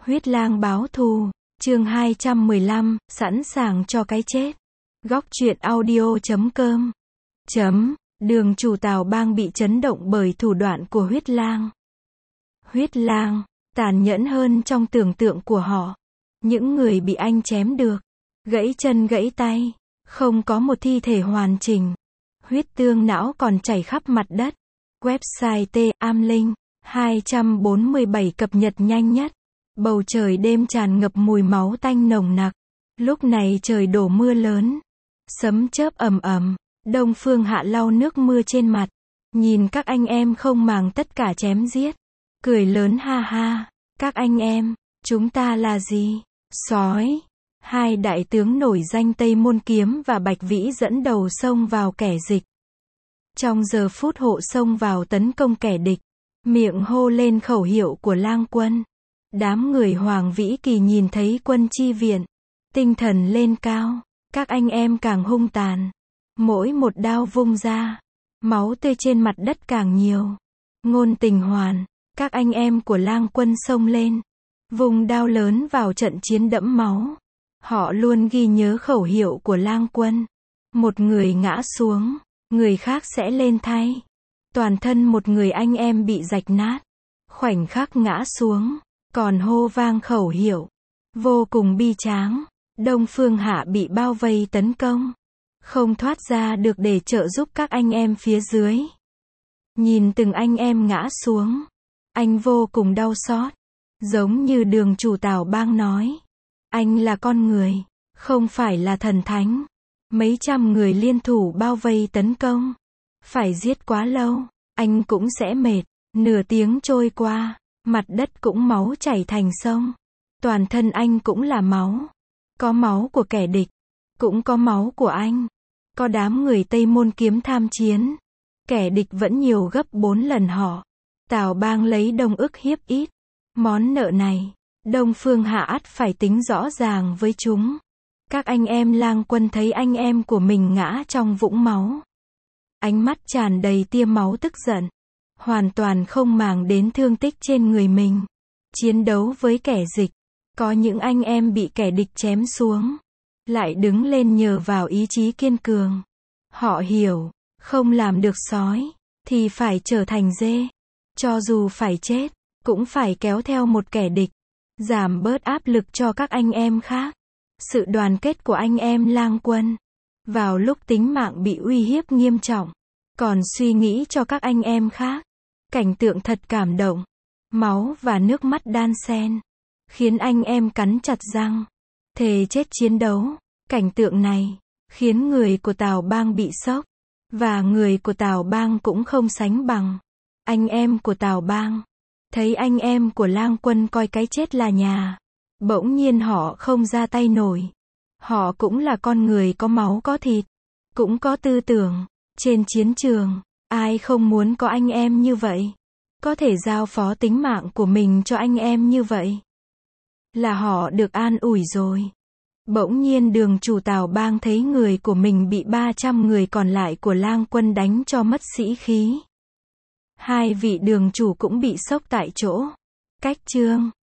Huyết lang báo thù, chương 215, sẵn sàng cho cái chết. Góc truyện audio.com. Đường chủ Tào Bang bị chấn động bởi thủ đoạn của huyết lang. Huyết lang, tàn nhẫn hơn trong tưởng tượng của họ. Những người bị anh chém được, gãy chân gãy tay, không có một thi thể hoàn chỉnh. Huyết tương não còn chảy khắp mặt đất. Website T-Am-Linh 247 cập nhật nhanh nhất. Bầu trời đêm tràn ngập mùi máu tanh nồng nặc. Lúc này trời đổ mưa lớn. Sấm chớp ầm ầm. Đông Phương Hạ lau nước mưa trên mặt. Nhìn các anh em không màng tất cả chém giết. Cười lớn ha ha. Các anh em, chúng ta là gì? Sói. Hai đại tướng nổi danh Tây Môn Kiếm và Bạch Vĩ dẫn đầu xông vào kẻ địch. Trong giờ phút hộ xông vào tấn công kẻ địch, miệng hô lên khẩu hiệu của lang quân. Đám người Hoàng Vĩ Kỳ nhìn thấy quân chi viện, tinh thần lên cao, các anh em càng hung tàn. Mỗi một đao vung ra, máu tươi trên mặt đất càng nhiều. Ngôn Tình Hoàn, các anh em của lang quân xông lên, vùng đao lớn vào trận chiến đẫm máu. Họ luôn ghi nhớ khẩu hiệu của lang quân. Một người ngã xuống, người khác sẽ lên thay. Toàn thân một người anh em bị rạch nát. Khoảnh khắc ngã xuống, còn hô vang khẩu hiệu. Vô cùng bi tráng. Đông Phương Hạ bị bao vây tấn công. Không thoát ra được để trợ giúp các anh em phía dưới. Nhìn từng anh em ngã xuống, anh vô cùng đau xót. Giống như đường chủ Tào Bang nói. Anh là con người, không phải là thần thánh. Mấy trăm người liên thủ bao vây tấn công. Phải giết quá lâu, anh cũng sẽ mệt. Nửa tiếng trôi qua, mặt đất cũng máu chảy thành sông. Toàn thân anh cũng là máu. Có máu của kẻ địch, cũng có máu của anh. Có đám người Tây Môn Kiếm tham chiến. Kẻ địch vẫn nhiều gấp 4 lần họ. Tào Bang lấy đông ức hiếp ít. Món nợ này, Đông Phương Hạ ắt phải tính rõ ràng với chúng. Các anh em lang quân thấy anh em của mình ngã trong vũng máu. Ánh mắt tràn đầy tia máu tức giận. Hoàn toàn không màng đến thương tích trên người mình. Chiến đấu với kẻ địch. Có những anh em bị kẻ địch chém xuống. Lại đứng lên nhờ vào ý chí kiên cường. Họ hiểu, không làm được sói, thì phải trở thành dê. Cho dù phải chết, cũng phải kéo theo một kẻ địch. Giảm bớt áp lực cho các anh em khác. Sự đoàn kết của anh em lang quân. Vào lúc tính mạng bị uy hiếp nghiêm trọng. Còn suy nghĩ cho các anh em khác. Cảnh tượng thật cảm động. Máu và nước mắt đan xen. Khiến anh em cắn chặt răng. Thề chết chiến đấu. Cảnh tượng này, khiến người của Tào Bang bị sốc. Và người của Tào Bang cũng không sánh bằng. Anh em của Tào Bang. Thấy anh em của lang quân coi cái chết là nhà. Bỗng nhiên họ không ra tay nổi. Họ cũng là con người có máu có thịt. Cũng có tư tưởng. Trên chiến trường, ai không muốn có anh em như vậy? Có thể giao phó tính mạng của mình cho anh em như vậy. Là họ được an ủi rồi. Bỗng nhiên đường chủ Tào Bang thấy người của mình bị 300 người còn lại của lang quân đánh cho mất sĩ khí. Hai vị đường chủ cũng bị sốc tại chỗ. Cách chương